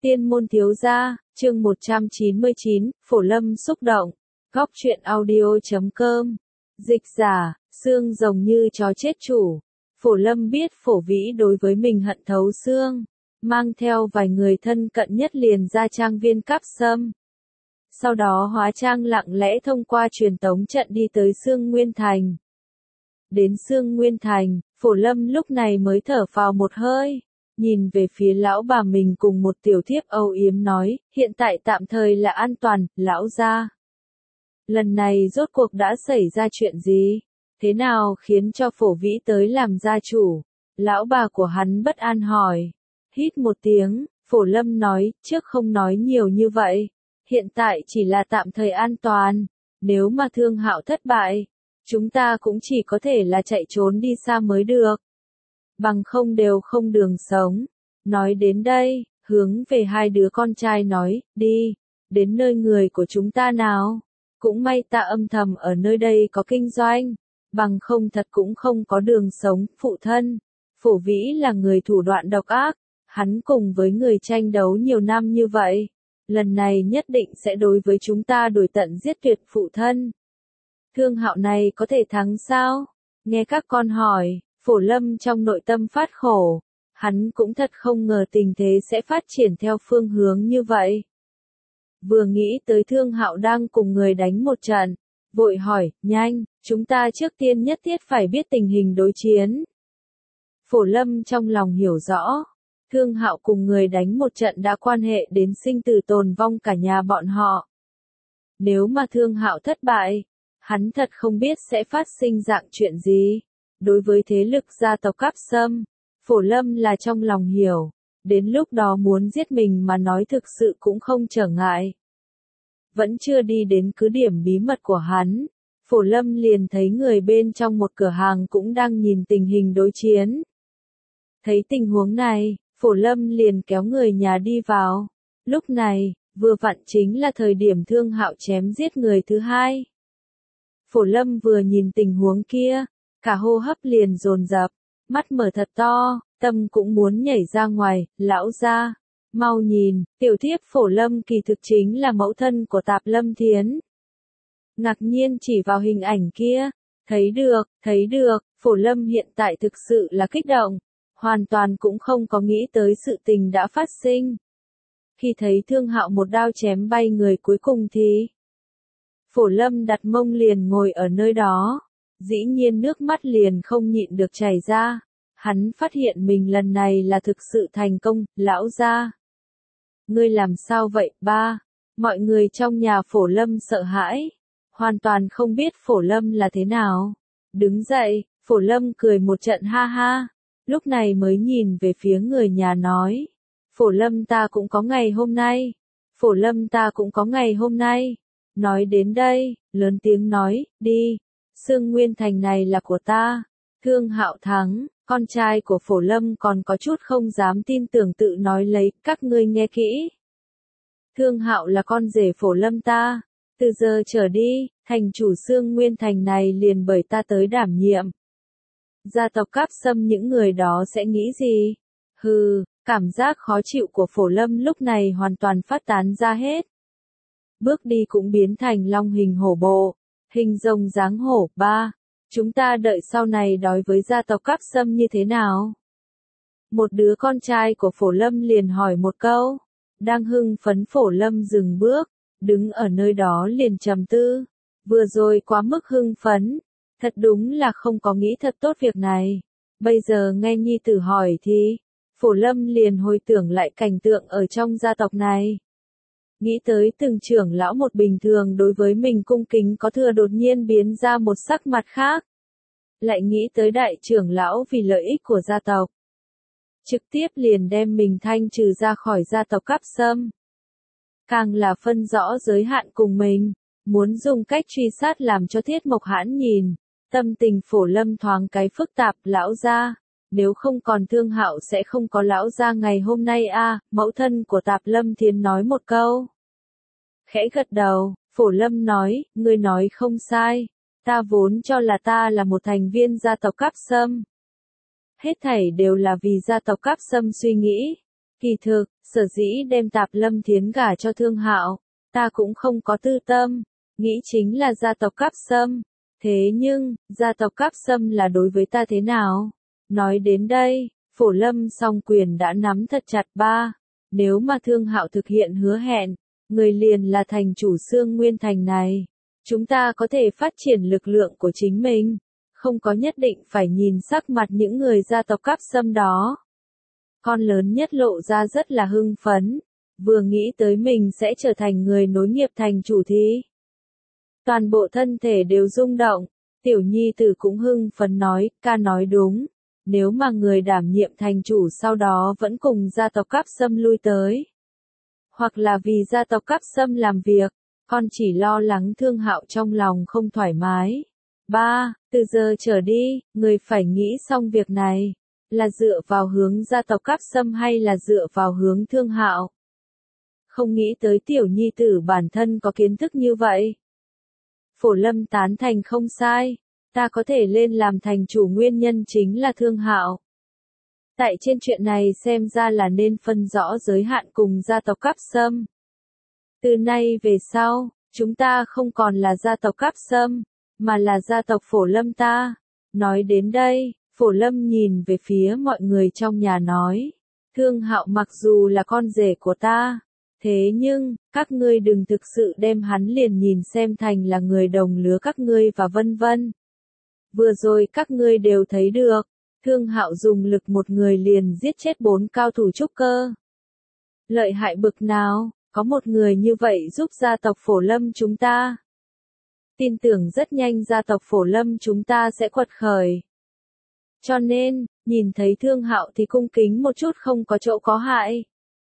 Tiên môn thiếu gia, chương 199, Phổ Lâm xúc động. Góc truyện audio.com. Dịch giả, xương rồng như chó chết chủ. Phổ Lâm biết Phổ Vĩ đối với mình hận thấu xương, mang theo vài người thân cận nhất liền ra trang viên Cáp Sâm. Sau đó hóa trang lặng lẽ thông qua truyền tống trận đi tới Sương Nguyên Thành. Đến Sương Nguyên Thành, Phổ Lâm lúc này mới thở phào một hơi. Nhìn về phía lão bà mình cùng một tiểu thiếp âu yếm nói, hiện tại tạm thời là an toàn, lão gia. Lần này rốt cuộc đã xảy ra chuyện gì? Thế nào khiến cho Phổ Vĩ tới làm gia chủ? Lão bà của hắn bất an hỏi. Hít một tiếng, Phổ Lâm nói, trước không nói nhiều như vậy. Hiện tại chỉ là tạm thời an toàn. Nếu mà Thương Hạo thất bại, chúng ta cũng chỉ có thể là chạy trốn đi xa mới được. Bằng không đều không đường sống. Nói đến đây, hướng về hai đứa con trai nói, đi, đến nơi người của chúng ta nào. Cũng may ta âm thầm ở nơi đây có kinh doanh, bằng không thật cũng không có đường sống. Phụ thân, Phổ Vĩ là người thủ đoạn độc ác, hắn cùng với người tranh đấu nhiều năm như vậy, lần này nhất định sẽ đối với chúng ta đuổi tận giết tuyệt. Phụ thân, Thương Hạo này có thể thắng sao? Nghe các con hỏi, Phổ Lâm trong nội tâm phát khổ, hắn cũng thật không ngờ tình thế sẽ phát triển theo phương hướng như vậy. Vừa nghĩ tới Thương Hạo đang cùng người đánh một trận, vội hỏi, nhanh, chúng ta trước tiên nhất thiết phải biết tình hình đối chiến. Phổ Lâm trong lòng hiểu rõ, Thương Hạo cùng người đánh một trận đã quan hệ đến sinh tử tồn vong cả nhà bọn họ. Nếu mà Thương Hạo thất bại, hắn thật không biết sẽ phát sinh dạng chuyện gì. Đối với thế lực gia tộc Cáp Sâm, Phổ Lâm là trong lòng hiểu, đến lúc đó muốn giết mình mà nói thực sự cũng không trở ngại. Vẫn chưa đi đến cứ điểm bí mật của hắn, Phổ Lâm liền thấy người bên trong một cửa hàng cũng đang nhìn tình hình đối chiến. Thấy tình huống này, Phổ Lâm liền kéo người nhà đi vào. Lúc này, vừa vặn chính là thời điểm Thương Hạo chém giết người thứ hai. Phổ Lâm vừa nhìn tình huống kia, cả hô hấp liền dồn dập, mắt mở thật to, tâm cũng muốn nhảy ra ngoài. Lão gia, mau nhìn, tiểu thiếp Phổ Lâm kỳ thực chính là mẫu thân của Tạp Lâm Thiến. Ngạc nhiên chỉ vào hình ảnh kia, thấy được, Phổ Lâm hiện tại thực sự là kích động, hoàn toàn cũng không có nghĩ tới sự tình đã phát sinh. Khi thấy Thương Hạo một đao chém bay người cuối cùng thì Phổ Lâm đặt mông liền ngồi ở nơi đó. Dĩ nhiên nước mắt liền không nhịn được chảy ra. Hắn phát hiện mình lần này là thực sự thành công. Lão gia, ngươi làm sao vậy ba? Mọi người trong nhà Phổ Lâm sợ hãi, hoàn toàn không biết Phổ Lâm là thế nào. Đứng dậy, Phổ Lâm cười một trận ha ha, lúc này mới nhìn về phía người nhà nói, Phổ Lâm ta cũng có ngày hôm nay, Phổ Lâm ta cũng có ngày hôm nay. Nói đến đây, lớn tiếng nói, đi, Sương Nguyên Thành này là của ta. Thương Hạo thắng, con trai của Phổ Lâm còn có chút không dám tin tưởng tự nói lấy, các ngươi nghe kỹ. Thương Hạo là con rể Phổ Lâm ta, từ giờ trở đi, thành chủ Sương Nguyên Thành này liền bởi ta tới đảm nhiệm. Gia tộc Cáp Sâm những người đó sẽ nghĩ gì? Hừ, cảm giác khó chịu của Phổ Lâm lúc này hoàn toàn phát tán ra hết. Bước đi cũng biến thành long hình hổ bộ, hình rồng dáng hổ. Ba, chúng ta đợi sau này đối với gia tộc Cáp Sâm như thế nào? Một đứa con trai của Phổ Lâm liền hỏi một câu. Đang hưng phấn Phổ Lâm dừng bước, đứng ở nơi đó liền trầm tư. Vừa rồi quá mức hưng phấn, thật đúng là không có nghĩ thật tốt việc này. Bây giờ nghe nhi tử hỏi thì, Phổ Lâm liền hồi tưởng lại cảnh tượng ở trong gia tộc này. Nghĩ tới từng trưởng lão một bình thường đối với mình cung kính có thừa đột nhiên biến ra một sắc mặt khác. Lại nghĩ tới đại trưởng lão vì lợi ích của gia tộc, trực tiếp liền đem mình thanh trừ ra khỏi gia tộc Cáp Sâm. Càng là phân rõ giới hạn cùng mình, muốn dùng cách truy sát làm cho Thiết Mộc Hãn nhìn, tâm tình Phổ Lâm thoáng cái phức tạp. Lão gia, nếu không còn Thương Hạo sẽ không có lão gia ngày hôm nay a. Mẫu thân của Tạp Lâm Thiến nói một câu. Khẽ gật đầu, Phổ Lâm nói, ngươi nói không sai, ta vốn cho là ta là một thành viên gia tộc Cáp Sâm. Hết thảy đều là vì gia tộc Cáp Sâm suy nghĩ. Kỳ thực, sở dĩ đem Tạp Lâm Thiến gả cho Thương Hạo, ta cũng không có tư tâm, nghĩ chính là gia tộc Cáp Sâm. Thế nhưng, gia tộc Cáp Sâm là đối với ta thế nào? Nói đến đây, Phổ Lâm song quyền đã nắm thật chặt ba. Nếu mà Thương Hạo thực hiện hứa hẹn, người liền là thành chủ Xương Nguyên Thành này. Chúng ta có thể phát triển lực lượng của chính mình, không có nhất định phải nhìn sắc mặt những người gia tộc Cáp Sâm đó. Con lớn nhất lộ ra rất là hưng phấn, vừa nghĩ tới mình sẽ trở thành người nối nghiệp thành chủ thì toàn bộ thân thể đều rung động. Tiểu nhi tử cũng hưng phấn nói, ca nói đúng, nếu mà người đảm nhiệm thành chủ sau đó vẫn cùng gia tộc Cáp Sâm lui tới, hoặc là vì gia tộc Cáp Sâm làm việc, con chỉ lo lắng Thương Hạo trong lòng không thoải mái. Ba, từ giờ trở đi, người phải nghĩ xong việc này, là dựa vào hướng gia tộc Cáp Sâm hay là dựa vào hướng Thương Hạo. Không nghĩ tới tiểu nhi tử bản thân có kiến thức như vậy. Phổ Lâm tán thành không sai, ta có thể lên làm thành chủ nguyên nhân chính là Thương Hạo. Tại trên chuyện này xem ra là nên phân rõ giới hạn cùng gia tộc Cáp Sâm. Từ nay về sau, chúng ta không còn là gia tộc Cáp Sâm, mà là gia tộc Phổ Lâm ta. Nói đến đây, Phổ Lâm nhìn về phía mọi người trong nhà nói, Thương Hạo mặc dù là con rể của ta, thế nhưng, các ngươi đừng thực sự đem hắn liền nhìn xem thành là người đồng lứa các ngươi và vân vân. Vừa rồi các ngươi đều thấy được, Thương Hạo dùng lực một người liền giết chết 4 cao thủ trúc cơ. Lợi hại bực nào, có một người như vậy giúp gia tộc Phổ Lâm chúng ta. Tin tưởng rất nhanh gia tộc Phổ Lâm chúng ta sẽ quật khởi. Cho nên, nhìn thấy Thương Hạo thì cung kính một chút không có chỗ có hại.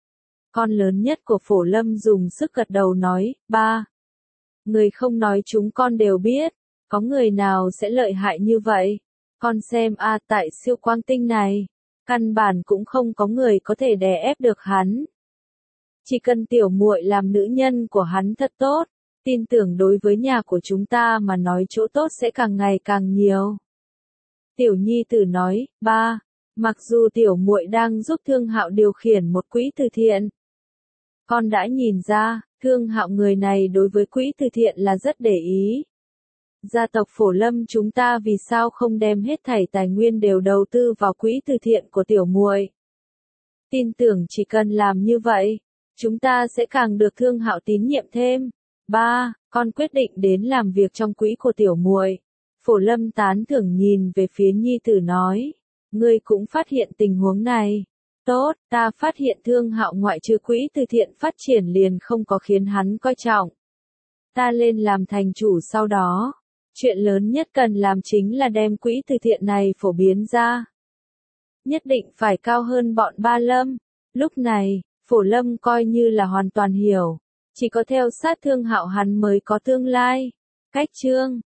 Con lớn nhất của Phổ Lâm dùng sức gật đầu nói, ba. Người không nói chúng con đều biết, có người nào sẽ lợi hại như vậy. Con xem tại siêu quang tinh này, căn bản cũng không có người có thể đè ép được hắn. Chỉ cần tiểu muội làm nữ nhân của hắn thật tốt, tin tưởng đối với nhà của chúng ta mà nói chỗ tốt sẽ càng ngày càng nhiều. Tiểu nhi tử nói, ba, mặc dù tiểu muội đang giúp Thương Hạo điều khiển một quỹ từ thiện, con đã nhìn ra, Thương Hạo người này đối với quỹ từ thiện là rất để ý. Gia tộc Phổ Lâm chúng ta vì sao không đem hết thảy tài nguyên đều đầu tư vào quỹ từ thiện của tiểu muội? Tin tưởng chỉ cần làm như vậy, chúng ta sẽ càng được Thương Hạo tín nhiệm thêm. Ba, con quyết định đến làm việc trong quỹ của tiểu muội. Phổ Lâm tán thưởng nhìn về phía nhi tử nói, ngươi cũng phát hiện tình huống này. Tốt, ta phát hiện Thương Hạo ngoại trừ quỹ từ thiện phát triển liền không có khiến hắn coi trọng. Ta lên làm thành chủ sau đó, chuyện lớn nhất cần làm chính là đem quỹ từ thiện này phổ biến ra. Nhất định phải cao hơn bọn Ba Lâm. Lúc này, Phổ Lâm coi như là hoàn toàn hiểu, chỉ có theo sát Thương Hạo hắn mới có tương lai. Cách chương